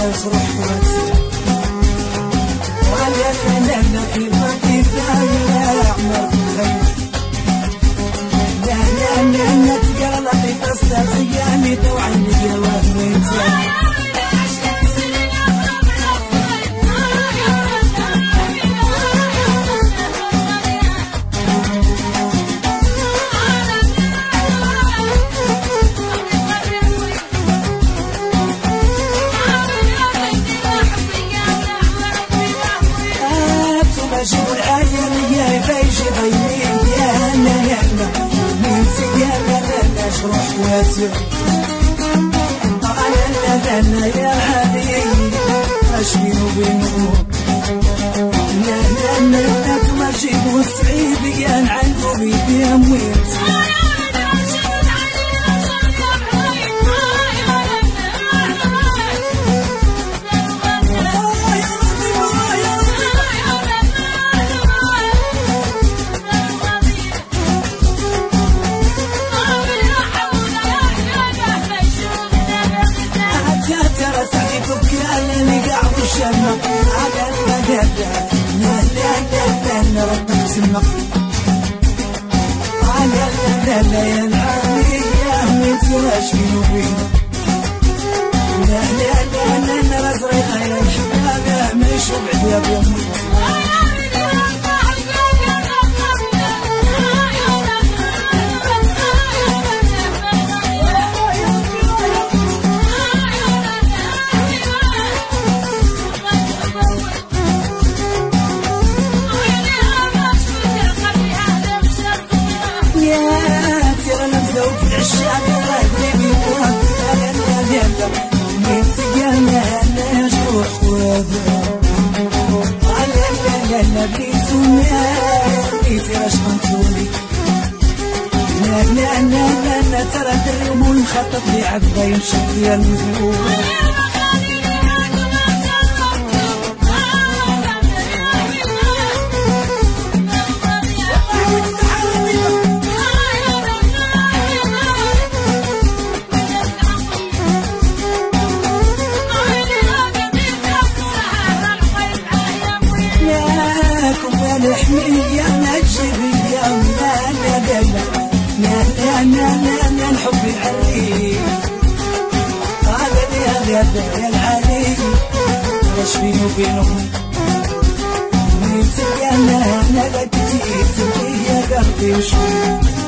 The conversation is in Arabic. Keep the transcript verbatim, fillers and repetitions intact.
الناس روح واتسع وعلى الفنان في الباقي فايع عمر خير لا لا لا لا تقلقي فاستاذ زياني توعيني جواب وينسى مجموع العالمية بيجي ضيمين يا لا لا لا من سيارة لا شروح واسع لا لا لا يا حبيبي اش بينو وبينو لا لا لا لا تمشي والصعيب يا عنده بيدي امويل على المدى لا لا لا لا ربك سمك على المدى لا يا العالية من تراش بينو بينو لا لا لا لا لا رزري غير الحبابة ما يشوف عديا بيومي لا لا لا لا ترى اليوم المخطط لي عقبه ينشق يا النجوم الحمية نجري يا لا لا لا لا لا لا لا الحب عليك هذا يا يا العلي واش بيني وبينهم نسيت يا لا لا كتير يا قلبي وشوي